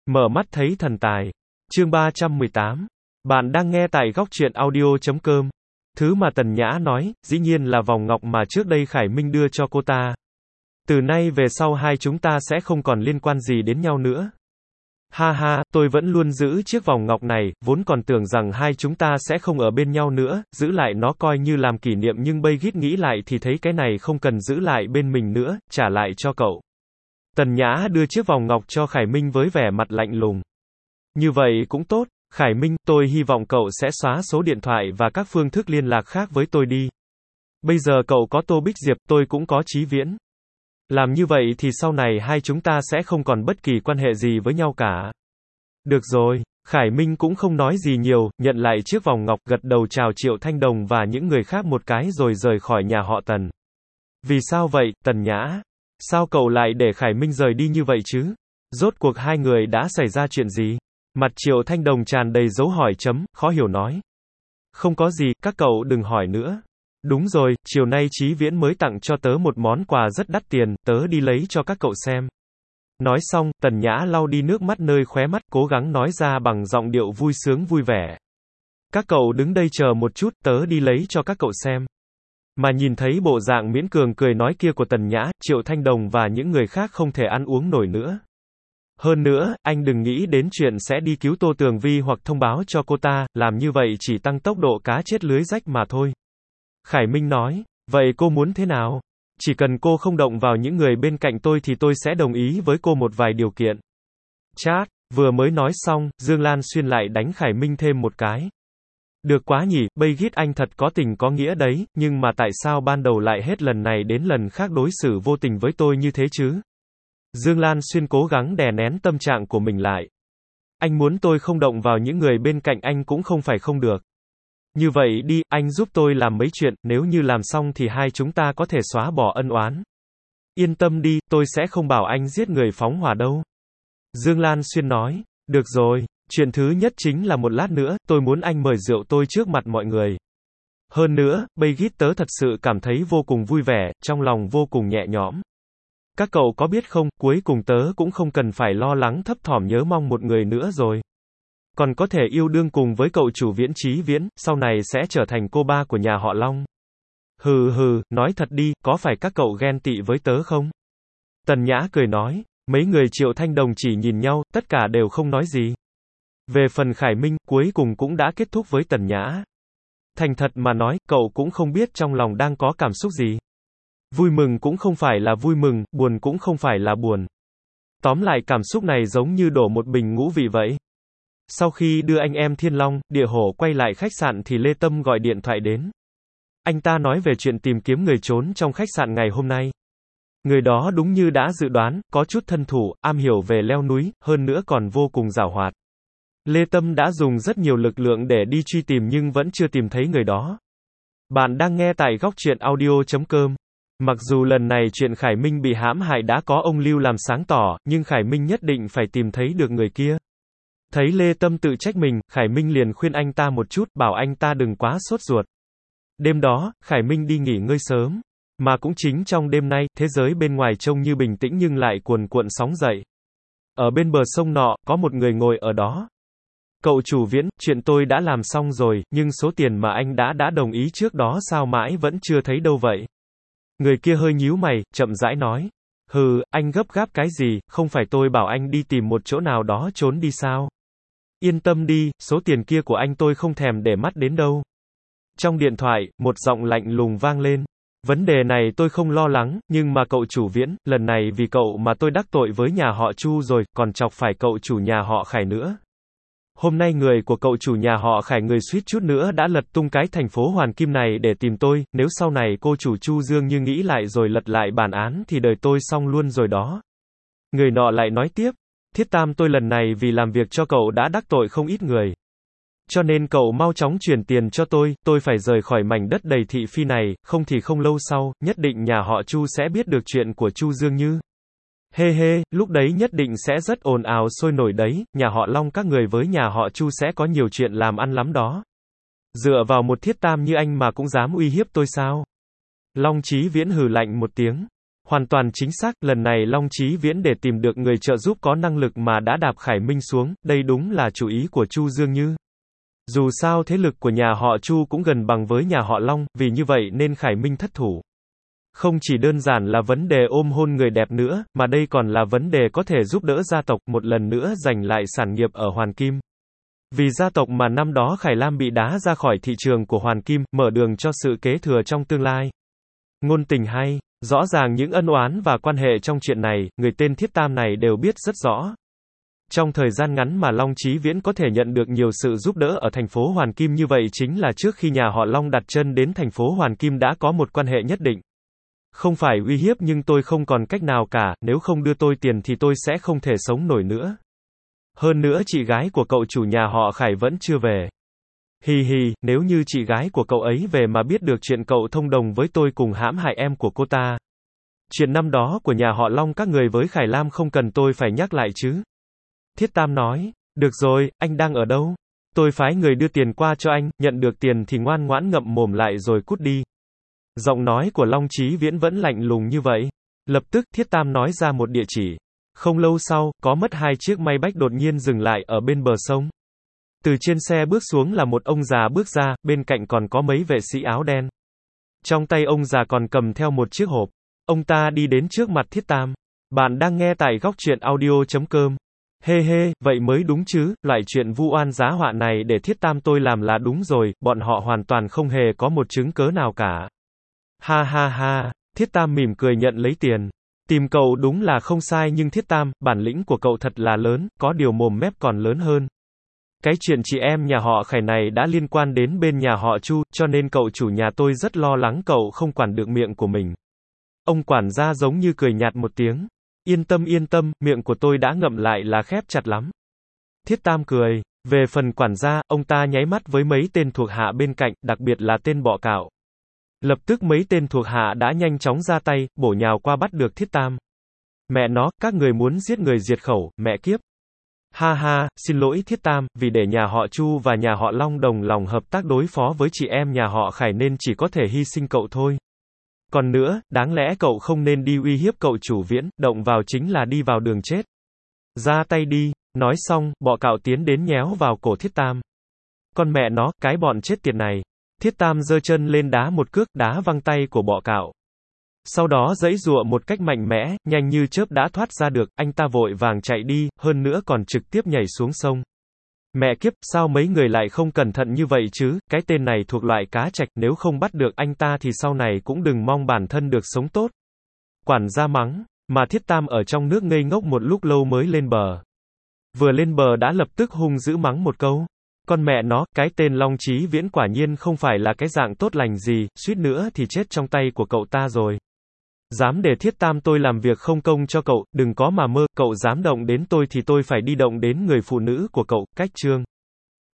Mở mắt thấy thần tài. Chương 318. Bạn đang nghe tại góc truyện audio.com. Thứ mà Tần Nhã nói, dĩ nhiên là vòng ngọc mà trước đây Khải Minh đưa cho cô ta. Từ nay về sau hai chúng ta sẽ không còn liên quan gì đến nhau nữa. Ha ha, tôi vẫn luôn giữ chiếc vòng ngọc này, vốn còn tưởng rằng hai chúng ta sẽ không ở bên nhau nữa, giữ lại nó coi như làm kỷ niệm nhưng bây gít nghĩ lại thì thấy cái này không cần giữ lại bên mình nữa, trả lại cho cậu. Tần Nhã đưa chiếc vòng ngọc cho Khải Minh với vẻ mặt lạnh lùng. Như vậy cũng tốt, Khải Minh, tôi hy vọng cậu sẽ xóa số điện thoại và các phương thức liên lạc khác với tôi đi. Bây giờ cậu có Tô Bích Diệp, tôi cũng có Chí Viễn. Làm như vậy thì sau này hai chúng ta sẽ không còn bất kỳ quan hệ gì với nhau cả. Được rồi, Khải Minh cũng không nói gì nhiều, nhận lại chiếc vòng ngọc, gật đầu chào Triệu Thanh Đồng và những người khác một cái rồi rời khỏi nhà họ Tần. Vì sao vậy, Tần Nhã? Sao cậu lại để Khải Minh rời đi như vậy chứ? Rốt cuộc hai người đã xảy ra chuyện gì? Mặt Triệu Thanh Đồng tràn đầy dấu hỏi chấm, khó hiểu nói. Không có gì, các cậu đừng hỏi nữa. Đúng rồi, chiều nay Chí Viễn mới tặng cho tớ một món quà rất đắt tiền, tớ đi lấy cho các cậu xem. Nói xong, Tần Nhã lau đi nước mắt nơi khóe mắt, cố gắng nói ra bằng giọng điệu vui sướng vui vẻ. Các cậu đứng đây chờ một chút, tớ đi lấy cho các cậu xem. Mà nhìn thấy bộ dạng miễn cường cười nói kia của Tần Nhã, Triệu Thanh Đồng và những người khác không thể ăn uống nổi nữa. Hơn nữa, anh đừng nghĩ đến chuyện sẽ đi cứu Tô Tường Vi hoặc thông báo cho cô ta, làm như vậy chỉ tăng tốc độ cá chết lưới rách mà thôi. Khải Minh nói, vậy cô muốn thế nào? Chỉ cần cô không động vào những người bên cạnh tôi thì tôi sẽ đồng ý với cô một vài điều kiện. Chát, vừa mới nói xong, Dương Lan Xuyên lại đánh Khải Minh thêm một cái. Được quá nhỉ, bây gít anh thật có tình có nghĩa đấy, nhưng mà tại sao ban đầu lại hết lần này đến lần khác đối xử vô tình với tôi như thế chứ? Dương Lan Xuyên cố gắng đè nén tâm trạng của mình lại. Anh muốn tôi không động vào những người bên cạnh anh cũng không phải không được. Như vậy đi, anh giúp tôi làm mấy chuyện, nếu như làm xong thì hai chúng ta có thể xóa bỏ ân oán. Yên tâm đi, tôi sẽ không bảo anh giết người phóng hỏa đâu. Dương Lan Xuyên nói, được rồi, chuyện thứ nhất chính là một lát nữa, tôi muốn anh mời rượu tôi trước mặt mọi người. Hơn nữa, bây gít tớ thật sự cảm thấy vô cùng vui vẻ, trong lòng vô cùng nhẹ nhõm. Các cậu có biết không, cuối cùng tớ cũng không cần phải lo lắng thấp thỏm nhớ mong một người nữa rồi. Còn có thể yêu đương cùng với cậu chủ Viễn Chí Viễn, sau này sẽ trở thành cô ba của nhà họ Long. Hừ, nói thật đi, có phải các cậu ghen tị với tớ không? Tần Nhã cười nói, mấy người Triệu Thanh Đồng chỉ nhìn nhau, tất cả đều không nói gì. Về phần Khải Minh, cuối cùng cũng đã kết thúc với Tần Nhã. Thành thật mà nói, cậu cũng không biết trong lòng đang có cảm xúc gì. Vui mừng cũng không phải là vui mừng, buồn cũng không phải là buồn. Tóm lại cảm xúc này giống như đổ một bình ngũ vị vậy. Sau khi đưa anh em Thiên Long, Địa Hổ quay lại khách sạn thì Lê Tâm gọi điện thoại đến. Anh ta nói về chuyện tìm kiếm người trốn trong khách sạn ngày hôm nay. Người đó đúng như đã dự đoán, có chút thân thủ, am hiểu về leo núi, hơn nữa còn vô cùng giàu hoạt. Lê Tâm đã dùng rất nhiều lực lượng để đi truy tìm nhưng vẫn chưa tìm thấy người đó. Bạn đang nghe tại góc truyện audio.com. Mặc dù lần này chuyện Khải Minh bị hãm hại đã có ông Lưu làm sáng tỏ, nhưng Khải Minh nhất định phải tìm thấy được người kia. Thấy Lê Tâm tự trách mình, Khải Minh liền khuyên anh ta một chút, bảo anh ta đừng quá sốt ruột. Đêm đó, Khải Minh đi nghỉ ngơi sớm. Mà cũng chính trong đêm nay, thế giới bên ngoài trông như bình tĩnh nhưng lại cuồn cuộn sóng dậy. Ở bên bờ sông nọ, có một người ngồi ở đó. Cậu chủ Viễn, chuyện tôi đã làm xong rồi, nhưng số tiền mà anh đã đồng ý trước đó sao mãi vẫn chưa thấy đâu vậy? Người kia hơi nhíu mày, chậm rãi nói. Hừ, anh gấp gáp cái gì, không phải tôi bảo anh đi tìm một chỗ nào đó trốn đi sao? Yên tâm đi, số tiền kia của anh tôi không thèm để mắt đến đâu. Trong điện thoại, một giọng lạnh lùng vang lên. Vấn đề này tôi không lo lắng, nhưng mà cậu chủ Viễn, lần này vì cậu mà tôi đắc tội với nhà họ Chu rồi, còn chọc phải cậu chủ nhà họ Khải nữa. Hôm nay người của cậu chủ nhà họ Khải người suýt chút nữa đã lật tung cái thành phố Hoàn Kim này để tìm tôi, nếu sau này cô chủ Chu Dương như nghĩ lại rồi lật lại bản án thì đời tôi xong luôn rồi đó. Người nọ lại nói tiếp, Thiết Tam tôi lần này vì làm việc cho cậu đã đắc tội không ít người. Cho nên cậu mau chóng chuyển tiền cho tôi phải rời khỏi mảnh đất đầy thị phi này, không thì không lâu sau, nhất định nhà họ Chu sẽ biết được chuyện của Chu Dương Như. Hê, lúc đấy nhất định sẽ rất ồn ào sôi nổi đấy, nhà họ Long các người với nhà họ Chu sẽ có nhiều chuyện làm ăn lắm đó. Dựa vào một Thiết Tam như anh mà cũng dám uy hiếp tôi sao? Long Chí Viễn hừ lạnh một tiếng. Hoàn toàn chính xác, lần này Long Chí Viễn để tìm được người trợ giúp có năng lực mà đã đạp Khải Minh xuống, đây đúng là chủ ý của Chu Dương Như. Dù sao thế lực của nhà họ Chu cũng gần bằng với nhà họ Long, vì như vậy nên Khải Minh thất thủ. Không chỉ đơn giản là vấn đề ôm hôn người đẹp nữa, mà đây còn là vấn đề có thể giúp đỡ gia tộc một lần nữa giành lại sản nghiệp ở Hoàn Kim. Vì gia tộc mà năm đó Khải Lam bị đá ra khỏi thị trường của Hoàn Kim, mở đường cho sự kế thừa trong tương lai. Ngôn tình hay, rõ ràng những ân oán và quan hệ trong chuyện này, người tên Thiết Tam này đều biết rất rõ. Trong thời gian ngắn mà Long Chí Viễn có thể nhận được nhiều sự giúp đỡ ở thành phố Hoàn Kim như vậy chính là trước khi nhà họ Long đặt chân đến thành phố Hoàn Kim đã có một quan hệ nhất định. Không phải uy hiếp nhưng tôi không còn cách nào cả, nếu không đưa tôi tiền thì tôi sẽ không thể sống nổi nữa. Hơn nữa chị gái của cậu chủ nhà họ Khải vẫn chưa về. Hì hì, nếu như chị gái của cậu ấy về mà biết được chuyện cậu thông đồng với tôi cùng hãm hại em của cô ta. Chuyện năm đó của nhà họ Long các người với Khải Lam không cần tôi phải nhắc lại chứ. Thiết Tam nói, được rồi, anh đang ở đâu? Tôi phái người đưa tiền qua cho anh, nhận được tiền thì ngoan ngoãn ngậm mồm lại rồi cút đi. Giọng nói của Long Chí Viễn vẫn lạnh lùng như vậy. Lập tức Thiết Tam nói ra một địa chỉ. Không lâu sau, có mất 2 chiếc may bách đột nhiên dừng lại ở bên bờ sông. Từ trên xe bước xuống là một ông già bước ra, bên cạnh còn có mấy vệ sĩ áo đen. Trong tay ông già còn cầm theo một chiếc hộp. Ông ta đi đến trước mặt Thiết Tam. Bạn đang nghe tại góc truyện audio.com. Hê hê, vậy mới đúng chứ, loại chuyện vu oan giá họa này để Thiết Tam tôi làm là đúng rồi, bọn họ hoàn toàn không hề có một chứng cớ nào cả. Ha ha ha, Thiết Tam mỉm cười nhận lấy tiền. Tìm cậu đúng là không sai nhưng Thiết Tam, bản lĩnh của cậu thật là lớn, có điều mồm mép còn lớn hơn. Cái chuyện chị em nhà họ Khải này đã liên quan đến bên nhà họ Chu, cho nên cậu chủ nhà tôi rất lo lắng cậu không quản được miệng của mình. Ông quản gia giống như cười nhạt một tiếng. Yên tâm, miệng của tôi đã ngậm lại là khép chặt lắm. Thiết Tam cười. Về phần quản gia, ông ta nháy mắt với mấy tên thuộc hạ bên cạnh, đặc biệt là tên bọ cạo. Lập tức mấy tên thuộc hạ đã nhanh chóng ra tay, bổ nhào qua bắt được Thiết Tam. Mẹ nó, các người muốn giết người diệt khẩu, mẹ kiếp. Ha ha, xin lỗi Thiết Tam, vì để nhà họ Chu và nhà họ Long đồng lòng hợp tác đối phó với chị em nhà họ Khải nên chỉ có thể hy sinh cậu thôi. Còn nữa, đáng lẽ cậu không nên đi uy hiếp cậu chủ Viễn, động vào chính là đi vào đường chết. Ra tay đi, nói xong, bọ cạo tiến đến nhéo vào cổ Thiết Tam. Con mẹ nó, cái bọn chết tiệt này. Thiết Tam giơ chân lên đá một cước, đá văng tay của bọ cạo. Sau đó giãy giụa một cách mạnh mẽ, nhanh như chớp đã thoát ra được, anh ta vội vàng chạy đi, hơn nữa còn trực tiếp nhảy xuống sông. Mẹ kiếp, sao mấy người lại không cẩn thận như vậy chứ, cái tên này thuộc loại cá trạch, nếu không bắt được anh ta thì sau này cũng đừng mong bản thân được sống tốt. Quản gia mắng, mà Thiết Tam ở trong nước ngây ngốc một lúc lâu mới lên bờ. Vừa lên bờ đã lập tức hung dữ mắng một câu. Con mẹ nó, cái tên Long Chí Viễn quả nhiên không phải là cái dạng tốt lành gì, suýt nữa thì chết trong tay của cậu ta rồi. Dám để Thiết Tam tôi làm việc không công cho cậu, đừng có mà mơ, cậu dám động đến tôi thì tôi phải đi động đến người phụ nữ của cậu, cách chương.